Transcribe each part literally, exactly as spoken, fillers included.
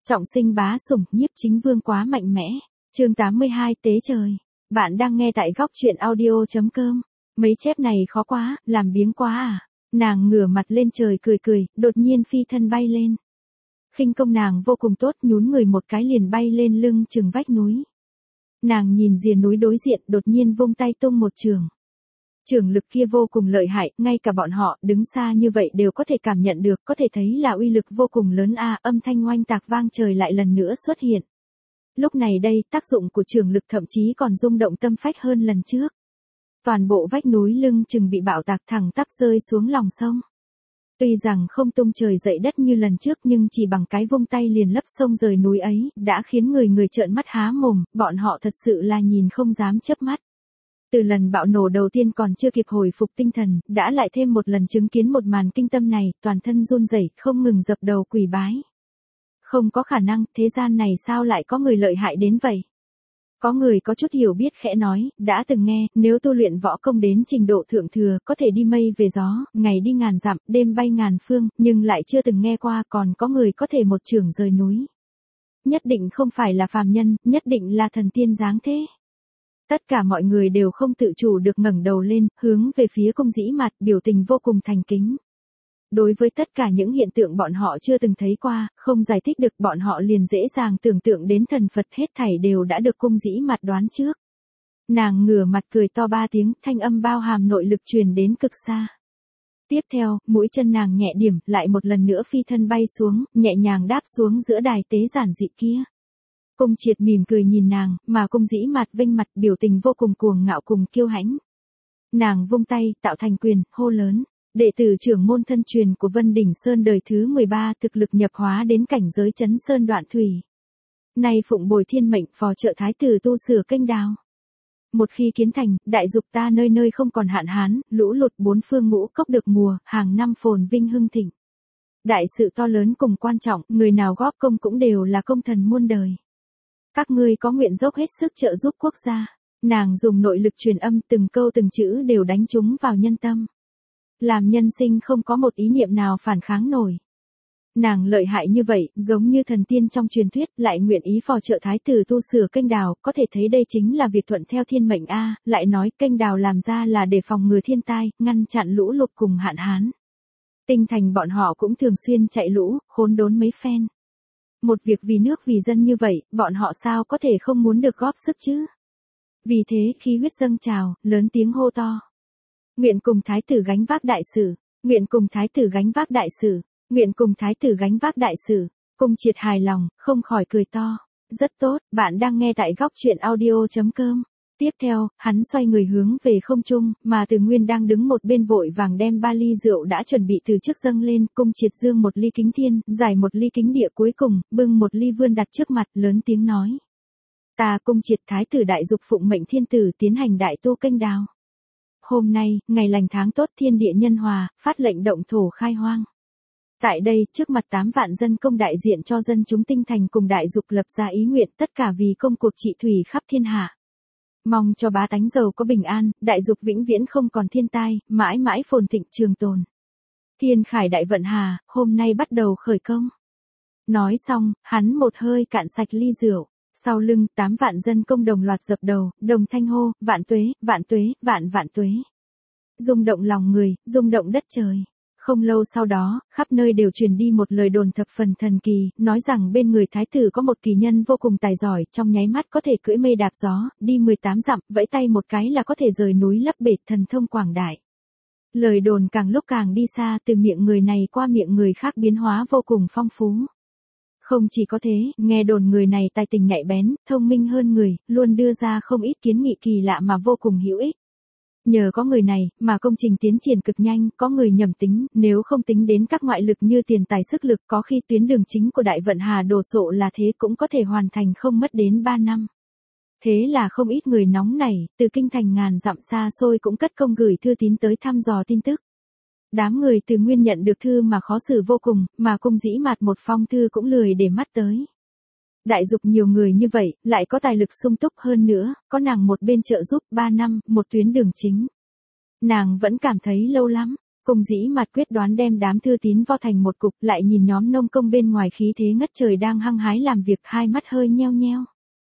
Trọng sinh bá sủng, nhiếp chính vương quá mạnh mẽ. Chương tám mươi hai Tế trời. Bạn đang nghe tại góc truyện audio chấm com. Mấy chép này khó quá, làm biếng quá à. Nàng ngửa mặt lên trời cười cười, đột nhiên phi thân bay lên. Khinh công nàng vô cùng tốt, nhún người một cái liền bay lên lưng chừng vách núi. Nàng nhìn rìa núi đối diện, đột nhiên vung tay tung một trường. Trường lực kia vô cùng lợi hại, ngay cả bọn họ đứng xa như vậy đều có thể cảm nhận được, có thể thấy là uy lực vô cùng lớn a. À, âm thanh oanh tạc vang trời lại lần nữa xuất hiện. Lúc này đây, tác dụng của trường lực thậm chí còn rung động tâm phách hơn lần trước. Toàn bộ vách núi lưng chừng bị bạo tạc thẳng tắp rơi xuống lòng sông. Tuy rằng không tung trời dậy đất như lần trước nhưng chỉ bằng cái vung tay liền lấp sông rời núi ấy, đã khiến người người trợn mắt há mồm, bọn họ thật sự là nhìn không dám chớp mắt. Từ lần bạo nổ đầu tiên còn chưa kịp hồi phục tinh thần, đã lại thêm một lần chứng kiến một màn kinh tâm này, toàn thân run rẩy, không ngừng dập đầu quỳ bái. Không có khả năng, thế gian này sao lại có người lợi hại đến vậy? Có người có chút hiểu biết khẽ nói, đã từng nghe, nếu tu luyện võ công đến trình độ thượng thừa, có thể đi mây về gió, ngày đi ngàn dặm, đêm bay ngàn phương, nhưng lại chưa từng nghe qua còn có người có thể một chưởng rời núi. Nhất định không phải là phàm nhân, nhất định là thần tiên dáng thế. Tất cả mọi người đều không tự chủ được ngẩng đầu lên, hướng về phía Cung Dĩ Mạt, biểu tình vô cùng thành kính. Đối với tất cả những hiện tượng bọn họ chưa từng thấy qua, không giải thích được, bọn họ liền dễ dàng tưởng tượng đến thần Phật, hết thảy đều đã được Cung Dĩ Mạt đoán trước. Nàng ngửa mặt cười to ba tiếng, thanh âm bao hàm nội lực truyền đến cực xa. Tiếp theo, mũi chân nàng nhẹ điểm, lại một lần nữa phi thân bay xuống, nhẹ nhàng đáp xuống giữa đài tế giản dị kia. Cung Triệt mỉm cười nhìn nàng, mà Cung Dĩ Mạt vênh mặt, biểu tình vô cùng cuồng ngạo cùng kiêu hãnh. Nàng vung tay, tạo thành quyền, hô lớn. Đệ tử trưởng môn thân truyền của Vân Đỉnh Sơn đời thứ mười ba, thực lực nhập hóa đến cảnh giới chấn sơn đoạn thủy. Nay phụng bồi thiên mệnh, phò trợ thái tử tu sửa kênh đào. Một khi kiến thành, đại dục ta nơi nơi không còn hạn hán, lũ lụt bốn phương ngũ cốc được mùa, hàng năm phồn vinh hưng thịnh. Đại sự to lớn cùng quan trọng, người nào góp công cũng đều là công thần muôn đời. Các ngươi có nguyện dốc hết sức trợ giúp quốc gia. Nàng dùng nội lực truyền âm, từng câu từng chữ đều đánh trúng vào nhân tâm. Làm nhân sinh không có một ý niệm nào phản kháng nổi. Nàng lợi hại như vậy, giống như thần tiên trong truyền thuyết, lại nguyện ý phò trợ thái tử tu sửa kênh đào, có thể thấy đây chính là việc thuận theo thiên mệnh a. Lại nói kênh đào làm ra là để phòng ngừa thiên tai, ngăn chặn lũ lụt cùng hạn hán. Tinh thành bọn họ cũng thường xuyên chạy lũ, khốn đốn mấy phen. Một việc vì nước vì dân như vậy, bọn họ sao có thể không muốn được góp sức chứ? Vì thế khí huyết dâng trào, lớn tiếng hô to. Nguyện cùng thái tử gánh vác đại sự, nguyện cùng thái tử gánh vác đại sự, nguyện cùng thái tử gánh vác đại sự. Cung Triệt hài lòng, không khỏi cười to. Rất tốt, bạn đang nghe tại góc truyện audio chấm com. Tiếp theo, hắn xoay người hướng về không trung, mà Từ Nguyên đang đứng một bên vội vàng đem ba ly rượu đã chuẩn bị từ trước dâng lên. Cung Triệt dương một ly kính thiên, giải một ly kính địa, cuối cùng bưng một ly vươn đặt trước mặt, lớn tiếng nói. Ta Cung Triệt thái tử đại dục phụng mệnh thiên tử tiến hành đại tu kênh đào. Hôm nay, ngày lành tháng tốt, thiên địa nhân hòa, phát lệnh động thổ khai hoang. Tại đây, trước mặt tám vạn dân công đại diện cho dân chúng tinh thành cùng đại dục lập ra ý nguyện, tất cả vì công cuộc trị thủy khắp thiên hạ. Mong cho bá tánh giàu có bình an, đại dục vĩnh viễn không còn thiên tai, mãi mãi phồn thịnh trường tồn. Thiên khải đại vận hà, hôm nay bắt đầu khởi công. Nói xong, hắn một hơi cạn sạch ly rượu. Sau lưng, tám vạn dân công đồng loạt dập đầu, đồng thanh hô, vạn tuế, vạn tuế, vạn vạn tuế. Rung động lòng người, rung động đất trời. Không lâu sau đó, khắp nơi đều truyền đi một lời đồn thập phần thần kỳ, nói rằng bên người thái tử có một kỳ nhân vô cùng tài giỏi, trong nháy mắt có thể cưỡi mây đạp gió, đi mười tám dặm, vẫy tay một cái là có thể rời núi lấp bể, thần thông quảng đại. Lời đồn càng lúc càng đi xa, từ miệng người này qua miệng người khác biến hóa vô cùng phong phú. Không chỉ có thế, nghe đồn người này tài tình nhạy bén, thông minh hơn người, luôn đưa ra không ít kiến nghị kỳ lạ mà vô cùng hữu ích. Nhờ có người này, mà công trình tiến triển cực nhanh, có người nhầm tính, nếu không tính đến các ngoại lực như tiền tài sức lực, có khi tuyến đường chính của đại vận hà đồ sộ là thế cũng có thể hoàn thành không mất đến ba năm. Thế là không ít người nóng nảy, từ kinh thành ngàn dặm xa xôi cũng cất công gửi thư tín tới thăm dò tin tức. Đám người Từ Nguyên nhận được thư mà khó xử vô cùng, mà Cung Dĩ Mạt một phong thư cũng lười để mắt tới. Đại dục nhiều người như vậy, lại có tài lực sung túc hơn nữa, có nàng một bên trợ giúp ba năm, một tuyến đường chính. Nàng vẫn cảm thấy lâu lắm. Cung Dĩ Mạt quyết đoán đem đám thư tín vo thành một cục, lại nhìn nhóm nông công bên ngoài khí thế ngất trời đang hăng hái làm việc, hai mắt hơi nheo nheo.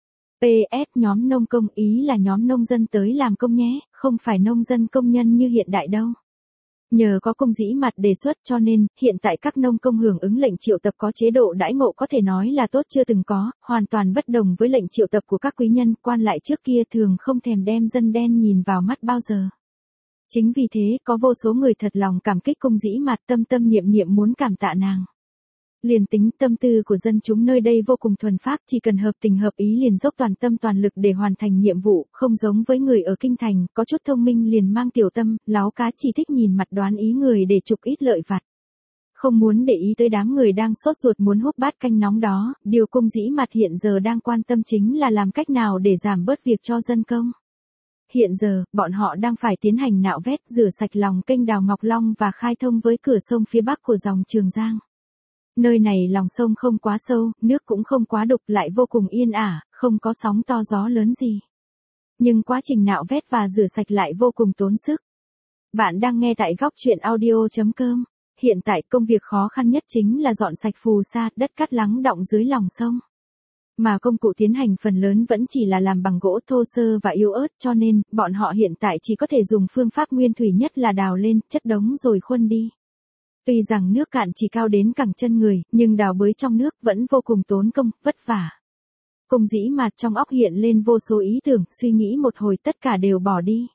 pê ét nhóm nông công, ý là nhóm nông dân tới làm công nhé, không phải nông dân công nhân như hiện đại đâu. Nhờ có Cung Dĩ Mạt đề xuất cho nên, hiện tại các nông công hưởng ứng lệnh triệu tập có chế độ đãi ngộ có thể nói là tốt chưa từng có, hoàn toàn bất đồng với lệnh triệu tập của các quý nhân, quan lại trước kia thường không thèm đem dân đen nhìn vào mắt bao giờ. Chính vì thế, có vô số người thật lòng cảm kích Cung Dĩ Mạt, tâm tâm niệm niệm muốn cảm tạ nàng. Liền tính tâm tư của dân chúng nơi đây vô cùng thuần phác, chỉ cần hợp tình hợp ý liền dốc toàn tâm toàn lực để hoàn thành nhiệm vụ, không giống với người ở kinh thành, có chút thông minh liền mang tiểu tâm, láo cá chỉ thích nhìn mặt đoán ý người để chụp ít lợi vặt. Không muốn để ý tới đám người đang sốt ruột muốn húp bát canh nóng đó, điều Cung Dĩ Mạt hiện giờ đang quan tâm chính là làm cách nào để giảm bớt việc cho dân công. Hiện giờ, bọn họ đang phải tiến hành nạo vét, rửa sạch lòng kênh đào Ngọc Long và khai thông với cửa sông phía bắc của dòng Trường Giang. Nơi này lòng sông không quá sâu, nước cũng không quá đục, lại vô cùng yên ả, không có sóng to gió lớn gì. Nhưng quá trình nạo vét và rửa sạch lại vô cùng tốn sức. Bạn đang nghe tại góc truyện audio chấm com. Hiện tại công việc khó khăn nhất chính là dọn sạch phù sa, đất cát lắng đọng dưới lòng sông. Mà công cụ tiến hành phần lớn vẫn chỉ là làm bằng gỗ thô sơ và yếu ớt, cho nên, bọn họ hiện tại chỉ có thể dùng phương pháp nguyên thủy nhất là đào lên, chất đống rồi khuân đi. Tuy rằng nước cạn chỉ cao đến cẳng chân người, nhưng đào bới trong nước vẫn vô cùng tốn công, vất vả. Cung Dĩ Mạt trong óc hiện lên vô số ý tưởng, suy nghĩ một hồi tất cả đều bỏ đi.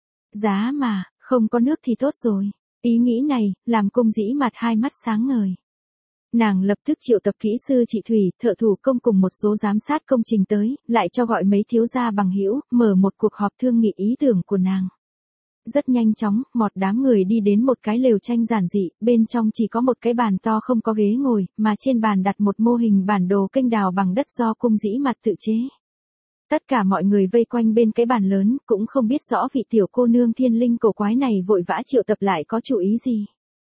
Giá mà, không có nước thì tốt rồi. Ý nghĩ này, làm Cung Dĩ Mạt hai mắt sáng ngời. Nàng lập tức triệu tập kỹ sư chị Thủy, thợ thủ công cùng một số giám sát công trình tới, lại cho gọi mấy thiếu gia bằng hữu, mở một cuộc họp thương nghị ý tưởng của nàng. Rất nhanh chóng, một đám người đi đến một cái lều tranh giản dị, bên trong chỉ có một cái bàn to không có ghế ngồi, mà trên bàn đặt một mô hình bản đồ kênh đào bằng đất do Cung Dĩ Mạt tự chế. Tất cả mọi người vây quanh bên cái bàn lớn, cũng không biết rõ vị tiểu cô nương thiên linh cổ quái này vội vã triệu tập lại có chủ ý gì.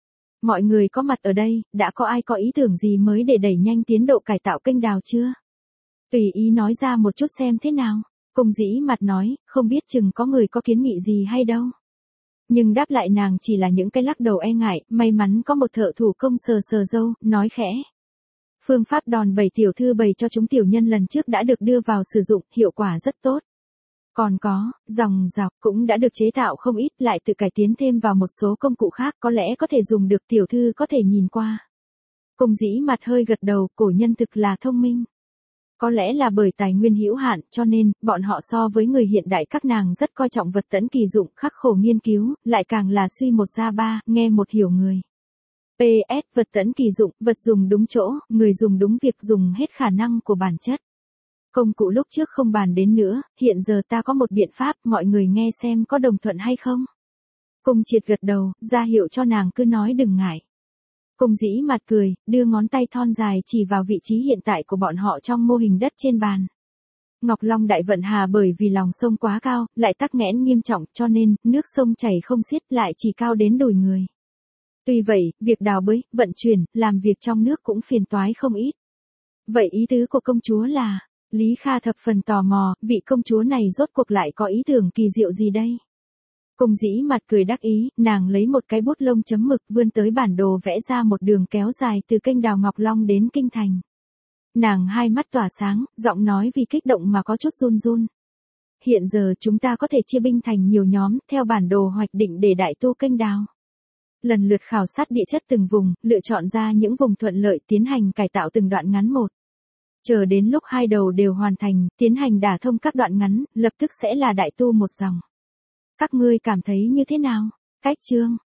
Mọi người có mặt ở đây, đã có ai có ý tưởng gì mới để đẩy nhanh tiến độ cải tạo kênh đào chưa? Tùy ý nói ra một chút xem thế nào. Cung Dĩ Mạt nói, không biết chừng có người có kiến nghị gì hay đâu. Nhưng đáp lại nàng chỉ là những cái lắc đầu e ngại, may mắn có một thợ thủ công sờ sờ râu, nói khẽ. Phương pháp đòn bẩy tiểu thư bày cho chúng tiểu nhân lần trước đã được đưa vào sử dụng, hiệu quả rất tốt. Còn có, dòng dọc cũng đã được chế tạo không ít, lại tự cải tiến thêm vào một số công cụ khác, có lẽ có thể dùng được, tiểu thư có thể nhìn qua. Cung Dĩ Mạt hơi gật đầu, cổ nhân thực là thông minh. Có lẽ là bởi tài nguyên hữu hạn, cho nên, bọn họ so với người hiện đại các nàng rất coi trọng vật tẫn kỳ dụng, khắc khổ nghiên cứu, lại càng là suy một ra ba, nghe một hiểu người. pê ét vật tẫn kỳ dụng, vật dùng đúng chỗ, người dùng đúng việc, dùng hết khả năng của bản chất. Công cụ lúc trước không bàn đến nữa, hiện giờ ta có một biện pháp, mọi người nghe xem có đồng thuận hay không. Cung Triệt gật đầu, ra hiệu cho nàng cứ nói đừng ngại. Cung Dĩ Mạt cười, đưa ngón tay thon dài chỉ vào vị trí hiện tại của bọn họ trong mô hình đất trên bàn. Ngọc Long đại vận hà bởi vì lòng sông quá cao, lại tắc nghẽn nghiêm trọng, cho nên, nước sông chảy không xiết, lại chỉ cao đến đùi người. Tuy vậy, việc đào bới, vận chuyển, làm việc trong nước cũng phiền toái không ít. Vậy ý tứ của công chúa là, Lý Kha thập phần tò mò, vị công chúa này rốt cuộc lại có ý tưởng kỳ diệu gì đây? Cung Dĩ Mạt cười đắc ý, nàng lấy một cái bút lông chấm mực vươn tới bản đồ vẽ ra một đường kéo dài từ kênh đào Ngọc Long đến kinh thành. Nàng hai mắt tỏa sáng, giọng nói vì kích động mà có chút run run. Hiện giờ chúng ta có thể chia binh thành nhiều nhóm, theo bản đồ hoạch định để đại tu kênh đào. Lần lượt khảo sát địa chất từng vùng, lựa chọn ra những vùng thuận lợi tiến hành cải tạo từng đoạn ngắn một. Chờ đến lúc hai đầu đều hoàn thành, tiến hành đả thông các đoạn ngắn, lập tức sẽ là đại tu một dòng. Các ngươi cảm thấy như thế nào? Cách chương